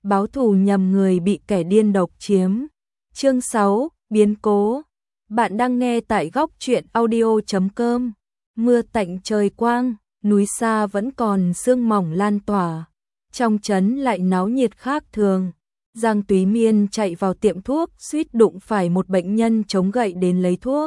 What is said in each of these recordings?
báo thù nhầm người bị kẻ điên độc chiếm. Chương 6, biến cố. Bạn đang nghe tại góc truyện audio.com. Mưa tạnh trời quang, núi xa vẫn còn sương mỏng lan tỏa. Trong trấn lại náo nhiệt khác thường. Giang Túy Miên chạy vào tiệm thuốc, suýt đụng phải một bệnh nhân chống gậy đến lấy thuốc.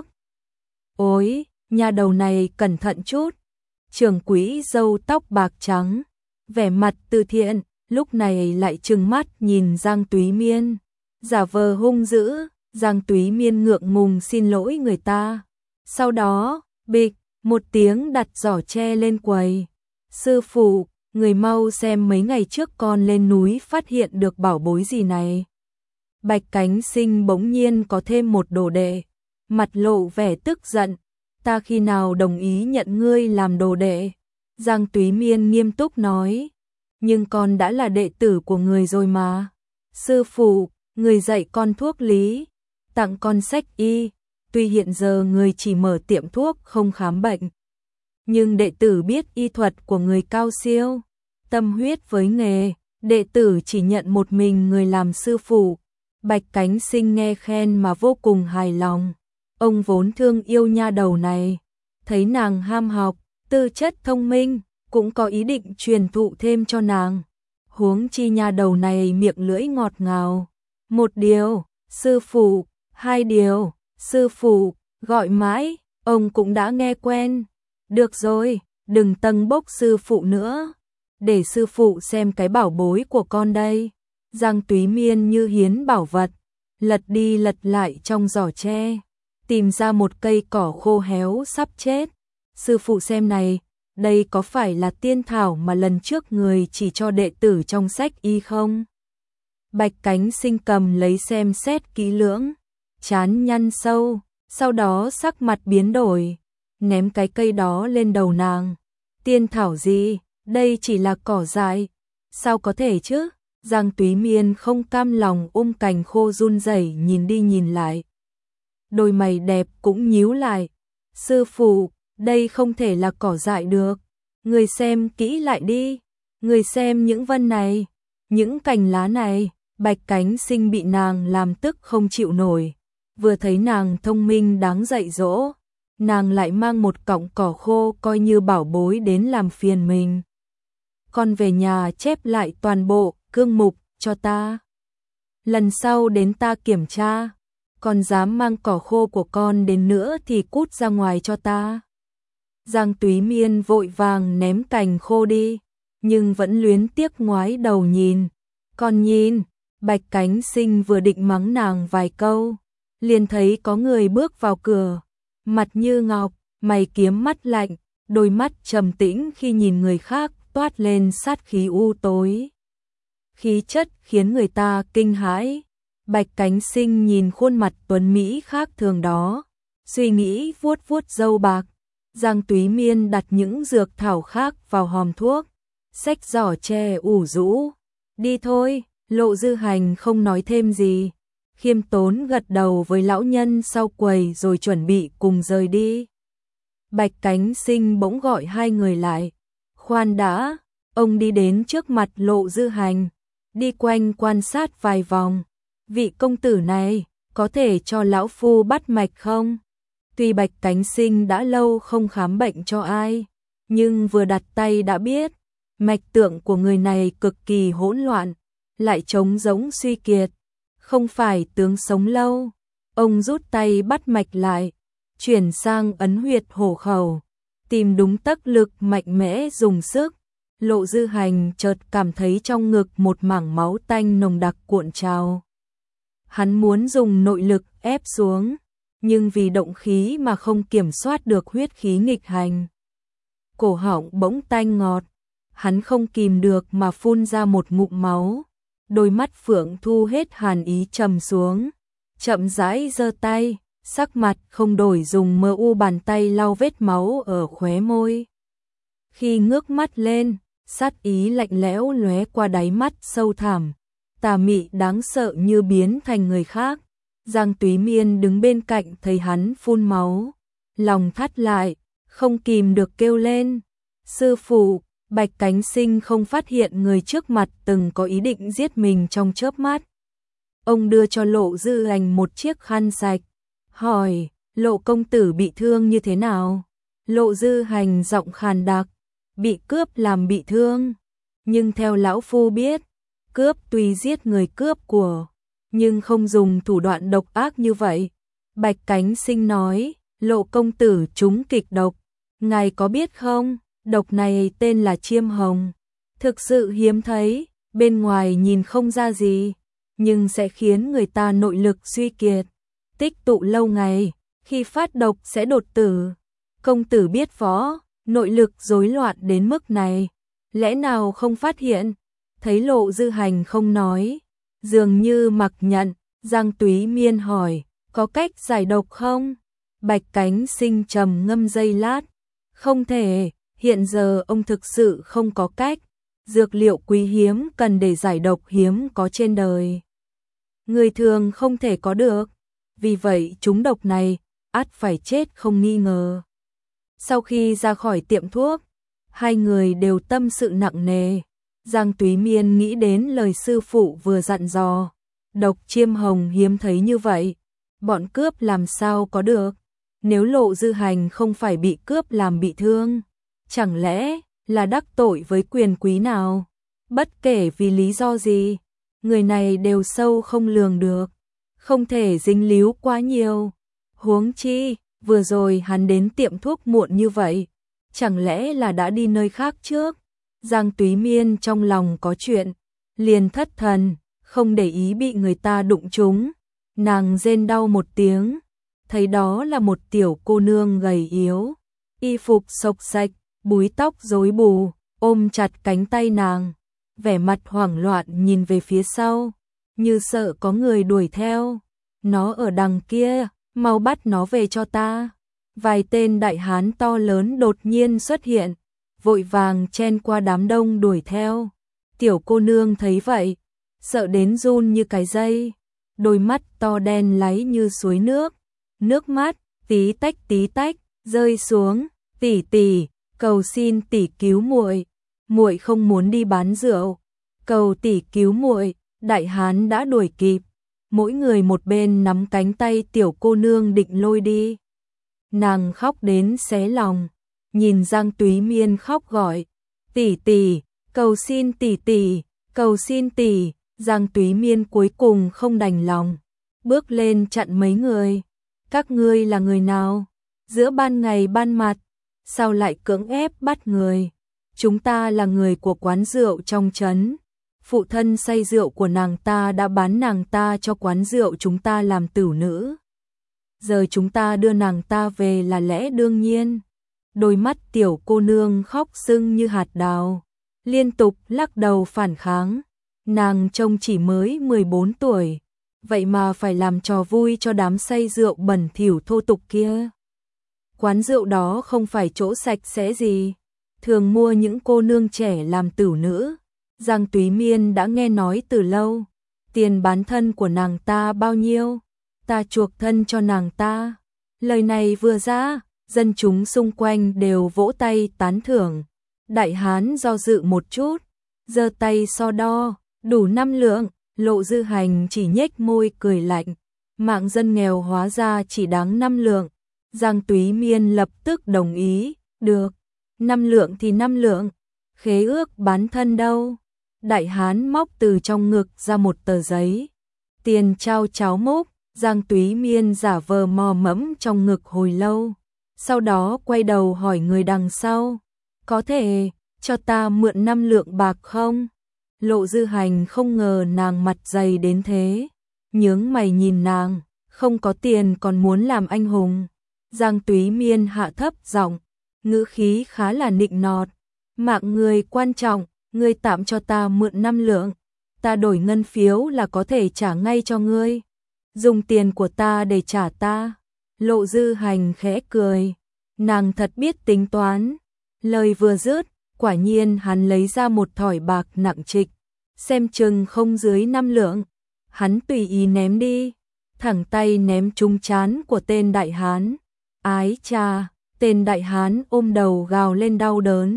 Ôi, nhà đầu này cẩn thận chút. Trưởng quỹ râu tóc bạc trắng, vẻ mặt từ thiện, lúc này lại trừng mắt nhìn Giang Túy Miên. Giả vờ hung dữ, Giang Túy Miên ngượng ngùng xin lỗi người ta. Sau đó, bịch, một tiếng đặt giỏ tre lên quầy. Sư phụ, người mau xem mấy ngày trước con lên núi phát hiện được bảo bối gì này. Bạch Cánh Sinh bỗng nhiên có thêm một đồ đệ, mặt lộ vẻ tức giận. Ta khi nào đồng ý nhận ngươi làm đồ đệ? Giang Túy Miên nghiêm túc nói. Nhưng con đã là đệ tử của người rồi mà. Sư phụ, người dạy con thuốc lý, tặng con sách y. Tuy hiện giờ người chỉ mở tiệm thuốc không khám bệnh, nhưng đệ tử biết y thuật của người cao siêu, tâm huyết với nghề, đệ tử chỉ nhận một mình người làm sư phụ. Bạch Cánh Sinh nghe khen mà vô cùng hài lòng. Ông vốn thương yêu nha đầu này, thấy nàng ham học, tư chất thông minh, cũng có ý định truyền thụ thêm cho nàng. Huống chi nha đầu này miệng lưỡi ngọt ngào. Một điều, sư phụ, hai điều, sư phụ, gọi mãi, ông cũng đã nghe quen. Được rồi, đừng tâng bốc sư phụ nữa. Để sư phụ xem cái bảo bối của con đây. Giang Túy Miên như hiến bảo vật, lật đi lật lại trong giỏ tre, tìm ra một cây cỏ khô héo sắp chết. Sư phụ xem này, đây có phải là tiên thảo mà lần trước người chỉ cho đệ tử trong sách y không? Bạch Cánh Sinh cầm lấy xem xét kỹ lưỡng, trán nhăn sâu, sau đó sắc mặt biến đổi, ném cái cây đó lên đầu nàng. Tiên thảo gì, đây chỉ là cỏ dại, sao có thể chứ? Giang Túy Miên không cam lòng cành khô run rẩy nhìn đi nhìn lại. Đôi mày đẹp cũng nhíu lại. Sư phụ, đây không thể là cỏ dại được. Người xem kỹ lại đi. Người xem những vân này, những cành lá này. Bạch Cánh Sinh bị nàng làm tức không chịu nổi. Vừa thấy nàng thông minh đáng dạy dỗ, nàng lại mang một cọng cỏ khô coi như bảo bối đến làm phiền mình. Con về nhà chép lại toàn bộ cương mục cho ta. Lần sau đến ta kiểm tra, con dám mang cỏ khô của con đến nữa thì cút ra ngoài cho ta. Giang Túy Miên vội vàng ném cành khô đi, nhưng vẫn luyến tiếc ngoái đầu nhìn. Con nhìn, Bạch Cánh Sinh vừa định mắng nàng vài câu, liền thấy có người bước vào cửa, mặt như ngọc, mày kiếm mắt lạnh, đôi mắt trầm tĩnh khi nhìn người khác toát lên sát khí u tối. Khí chất khiến người ta kinh hãi. Bạch Cánh Sinh nhìn khuôn mặt tuấn mỹ khác thường đó, suy nghĩ vuốt vuốt râu bạc. Giang Túy Miên đặt những dược thảo khác vào hòm thuốc, xách giỏ tre ủ rũ. Đi thôi, Lộ Dư Hành không nói thêm gì, khiêm tốn gật đầu với lão nhân sau quầy rồi chuẩn bị cùng rời đi. Bạch Cánh Sinh bỗng gọi hai người lại. Khoan đã, ông đi đến trước mặt Lộ Dư Hành, đi quanh quan sát vài vòng. Vị công tử này, có thể cho lão phu bắt mạch không? Tuy Bạch Cánh Sinh đã lâu không khám bệnh cho ai, nhưng vừa đặt tay đã biết, mạch tượng của người này cực kỳ hỗn loạn, lại trống rỗng suy kiệt, không phải tướng sống lâu. Ông rút tay bắt mạch lại, chuyển sang ấn huyệt hổ khẩu, tìm đúng tấc lực mạnh mẽ dùng sức. Lộ Dư Hành chợt cảm thấy trong ngực một mảng máu tanh nồng đặc cuộn trào. Hắn muốn dùng nội lực ép xuống, nhưng vì động khí mà không kiểm soát được huyết khí nghịch hành. Cổ họng bỗng tanh ngọt, hắn không kìm được mà phun ra một ngụm máu. Đôi mắt Phượng Thu hết hàn ý trầm xuống, chậm rãi giơ tay, sắc mặt không đổi dùng mờ u bàn tay lau vết máu ở khóe môi. Khi ngước mắt lên, sát ý lạnh lẽo lóe qua đáy mắt sâu thẳm, tà mị đáng sợ như biến thành người khác. Giang Túy Miên đứng bên cạnh thấy hắn phun máu, lòng thắt lại, không kìm được kêu lên. Sư phụ, Bạch Cánh Sinh không phát hiện người trước mặt từng có ý định giết mình trong chớp mắt. Ông đưa cho Lộ Dư Hành một chiếc khăn sạch, hỏi, Lộ công tử bị thương như thế nào? Lộ Dư Hành giọng khàn đặc, bị cướp làm bị thương. Nhưng theo lão phu biết, cướp tuy giết người cướp của, nhưng không dùng thủ đoạn độc ác như vậy. Bạch Cánh Sinh nói, Lộ công tử trúng kịch độc, ngài có biết không? Độc này tên là chiêm hồng, thực sự hiếm thấy, bên ngoài nhìn không ra gì, nhưng sẽ khiến người ta nội lực suy kiệt, tích tụ lâu ngày, khi phát độc sẽ đột tử. Công tử biết võ, nội lực rối loạn đến mức này, lẽ nào không phát hiện? Thấy Lộ Dư Hành không nói, dường như mặc nhận, Giang Túy Miên hỏi, có cách giải độc không? Bạch Cánh Sinh trầm ngâm giây lát, không thể, hiện giờ ông thực sự không có cách, dược liệu quý hiếm cần để giải độc hiếm có trên đời, người thường không thể có được, vì vậy chúng độc này, ắt phải chết không nghi ngờ. Sau khi ra khỏi tiệm thuốc, hai người đều tâm sự nặng nề. Giang Túy Miên nghĩ đến lời sư phụ vừa dặn dò, độc chiêm hồng hiếm thấy như vậy, bọn cướp làm sao có được? Nếu Lộ Dư Hành không phải bị cướp làm bị thương, chẳng lẽ là đắc tội với quyền quý nào? Bất kể vì lý do gì, người này đều sâu không lường được, không thể dính líu quá nhiều. Huống chi, vừa rồi hắn đến tiệm thuốc muộn như vậy, chẳng lẽ là đã đi nơi khác trước? Giang Túy Miên trong lòng có chuyện, liền thất thần, không để ý bị người ta đụng trúng. Nàng rên đau một tiếng, thấy đó là một tiểu cô nương gầy yếu, y phục xộc xạch, búi tóc rối bù, ôm chặt cánh tay nàng, vẻ mặt hoảng loạn nhìn về phía sau, như sợ có người đuổi theo. Nó ở đằng kia, mau bắt nó về cho ta. Vài tên đại hán to lớn đột nhiên xuất hiện, vội vàng chen qua đám đông đuổi theo. Tiểu cô nương thấy vậy, sợ đến run như cái dây, đôi mắt to đen láy như suối nước mắt tí tách rơi xuống. Tỷ tỷ, cầu xin tỷ cứu muội, muội không muốn đi bán rượu, cầu tỷ cứu muội. Đại hán đã đuổi kịp, mỗi người một bên nắm cánh tay tiểu cô nương định lôi đi. Nàng khóc đến xé lòng, nhìn Giang Túy Miên khóc gọi, tỷ tỷ, cầu xin tỷ tỷ, cầu xin tỷ. Giang Túy Miên cuối cùng không đành lòng, bước lên chặn mấy người. Các ngươi là người nào? Giữa ban ngày ban mặt, sao lại cưỡng ép bắt người? Chúng ta là người của quán rượu trong trấn. Phụ thân say rượu của nàng ta đã bán nàng ta cho quán rượu chúng ta làm tửu nữ. Giờ chúng ta đưa nàng ta về là lẽ đương nhiên. Đôi mắt tiểu cô nương khóc sưng như hạt đào, liên tục lắc đầu phản kháng. Nàng trông chỉ mới 14 tuổi, vậy mà phải làm trò vui cho đám say rượu bẩn thỉu thô tục kia. Quán rượu đó không phải chỗ sạch sẽ gì, thường mua những cô nương trẻ làm tửu nữ. Giang Túy Miên đã nghe nói từ lâu, tiền bán thân của nàng ta bao nhiêu, ta chuộc thân cho nàng ta. Lời này vừa ra, dân chúng xung quanh đều vỗ tay tán thưởng. Đại hán do dự một chút, giơ tay so đo, đủ 5 lượng. Lộ Dư Hành chỉ nhếch môi cười lạnh, mạng dân nghèo hóa ra chỉ đáng 5 lượng. Giang Túy Miên lập tức đồng ý, được, 5 lượng thì 5 lượng, khế ước bán thân đâu? Đại hán móc từ trong ngực ra một tờ giấy, tiền trao cháo múc. Giang Túy Miên giả vờ mò mẫm trong ngực hồi lâu, sau đó quay đầu hỏi người đằng sau, có thể cho ta mượn 5 lượng bạc không? Lộ Dư Hành không ngờ nàng mặt dày đến thế, nhướng mày nhìn nàng, không có tiền còn muốn làm anh hùng. Giang Túy Miên hạ thấp giọng, ngữ khí khá là nịnh nọt, mạng người quan trọng, ngươi tạm cho ta mượn 5 lượng, ta đổi ngân phiếu là có thể trả ngay cho ngươi. Dùng tiền của ta để trả ta. Lộ Dư Hành khẽ cười, nàng thật biết tính toán. Lời vừa dứt, quả nhiên hắn lấy ra một thỏi bạc nặng trịch, xem chừng không dưới 5 lượng. Hắn tùy ý ném đi, thẳng tay ném trúng trán của tên đại hán. Ái cha, tên đại hán ôm đầu gào lên đau đớn,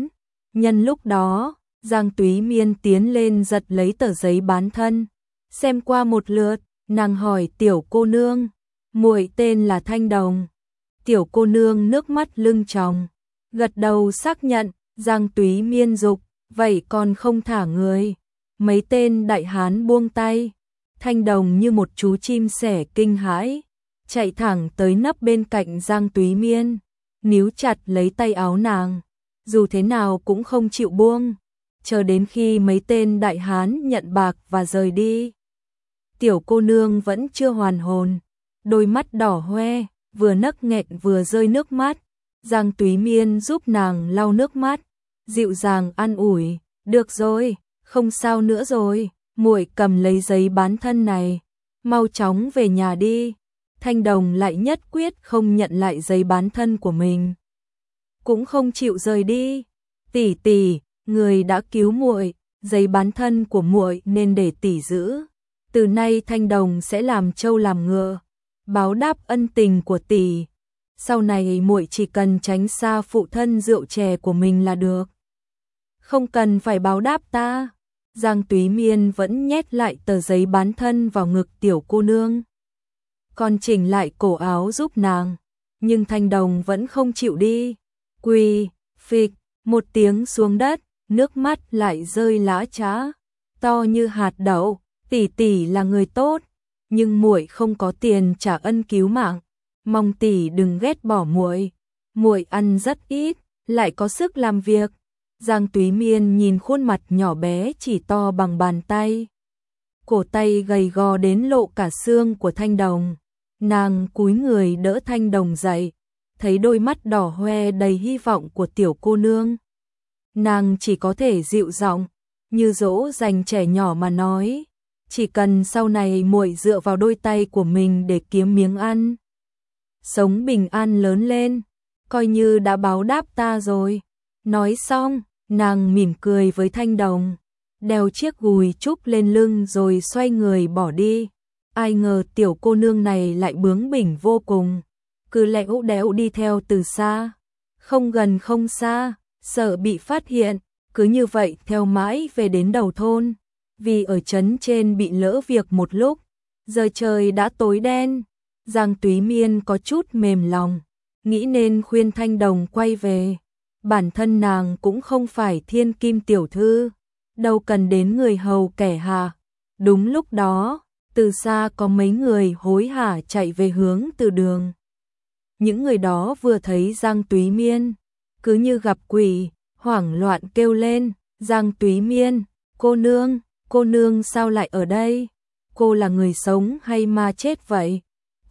Nhân lúc đó, Giang Túy Miên tiến lên giật lấy tờ giấy bán thân, xem qua một lượt, nàng hỏi tiểu cô nương, muội tên là Thanh Đồng. Tiểu cô nương nước mắt lưng tròng, gật đầu xác nhận. Giang Túy Miên dục, vậy còn không thả người. Mấy tên đại hán buông tay, Thanh Đồng như một chú chim sẻ kinh hãi, chạy thẳng tới nấp bên cạnh Giang Túy Miên, níu chặt lấy tay áo nàng, dù thế nào cũng không chịu buông, chờ đến khi mấy tên đại hán nhận bạc và rời đi. Tiểu cô nương vẫn chưa hoàn hồn, đôi mắt đỏ hoe, vừa nấc nghẹn vừa rơi nước mắt. Giang Túy Miên giúp nàng lau nước mắt, dịu dàng an ủi, được rồi, không sao nữa rồi, muội cầm lấy giấy bán thân này, mau chóng về nhà đi. Thanh Đồng lại nhất quyết không nhận lại giấy bán thân của mình, cũng không chịu rời đi. Tỷ tỷ, người đã cứu muội, giấy bán thân của muội nên để tỷ giữ. Từ nay Thanh Đồng sẽ làm trâu làm ngựa, báo đáp ân tình của tỷ. Sau này muội chỉ cần tránh xa phụ thân rượu chè của mình là được, không cần phải báo đáp ta. Giang Túy Miên vẫn nhét lại tờ giấy bán thân vào ngực tiểu cô nương, còn chỉnh lại cổ áo giúp nàng, nhưng Thanh Đồng vẫn không chịu đi. Quỳ, phịch, một tiếng xuống đất, nước mắt lại rơi lã chã, to như hạt đậu. Tỷ tỷ là người tốt, nhưng muội không có tiền trả ân cứu mạng, mong tỷ đừng ghét bỏ muội. Muội ăn rất ít, lại có sức làm việc. Giang Túy Miên nhìn khuôn mặt nhỏ bé chỉ to bằng bàn tay, cổ tay gầy gò đến lộ cả xương của Thanh Đồng. Nàng cúi người đỡ Thanh Đồng dậy, thấy đôi mắt đỏ hoe đầy hy vọng của tiểu cô nương, nàng chỉ có thể dịu giọng, như dỗ dành trẻ nhỏ mà nói, chỉ cần sau này muội dựa vào đôi tay của mình để kiếm miếng ăn, sống bình an lớn lên, coi như đã báo đáp ta rồi. Nói xong, nàng mỉm cười với Thanh Đồng, đeo chiếc gùi trúc lên lưng rồi xoay người bỏ đi. Ai ngờ tiểu cô nương này lại bướng bỉnh vô cùng, cứ lẽo đẽo đi theo từ xa, không gần không xa, sợ bị phát hiện, cứ như vậy theo mãi về đến đầu thôn. Vì ở trấn trên bị lỡ việc một lúc, giờ trời đã tối đen, Giang Túy Miên có chút mềm lòng, nghĩ nên khuyên Thanh Đồng quay về. Bản thân nàng cũng không phải thiên kim tiểu thư, đâu cần đến người hầu kẻ hạ. Đúng lúc đó, từ xa có mấy người hối hả chạy về hướng từ đường. Những người đó vừa thấy Giang Túy Miên, cứ như gặp quỷ, hoảng loạn kêu lên, Giang Túy Miên, cô nương sao lại ở đây? Cô là người sống hay ma chết vậy?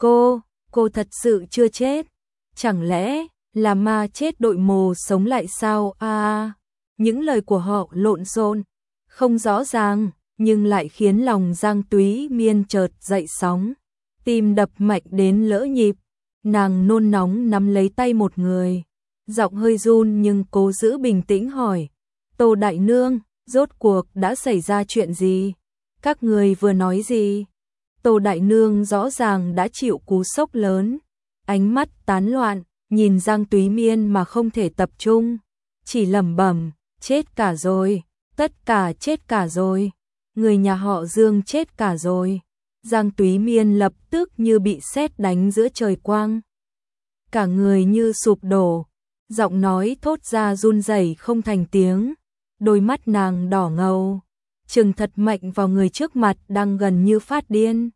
Cô thật sự chưa chết? Chẳng lẽ là ma chết đội mồ sống lại sao? Những lời của họ lộn xộn, không rõ ràng, nhưng lại khiến lòng Giang Túy Miên chợt dậy sóng, tim đập mạnh đến lỡ nhịp. Nàng nôn nóng nắm lấy tay một người, giọng hơi run nhưng cố giữ bình tĩnh hỏi, Tô đại nương, rốt cuộc đã xảy ra chuyện gì? Các người vừa nói gì? Tô đại nương rõ ràng đã chịu cú sốc lớn, ánh mắt tán loạn, nhìn Giang Túy Miên mà không thể tập trung, chỉ lẩm bẩm, chết cả rồi, tất cả chết cả rồi, người nhà họ Dương chết cả rồi. Giang Túy Miên lập tức như bị sét đánh giữa trời quang, cả người như sụp đổ, giọng nói thốt ra run rẩy không thành tiếng, đôi mắt nàng đỏ ngầu, trừng thật mạnh vào người trước mặt đang gần như phát điên.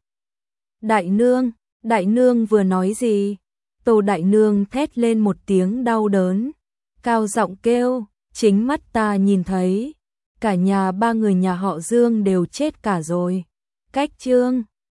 Đại nương vừa nói gì? Tô đại nương thét lên một tiếng đau đớn, cao giọng kêu, chính mắt ta nhìn thấy, cả nhà ba người nhà họ Dương đều chết cả rồi. Cách chương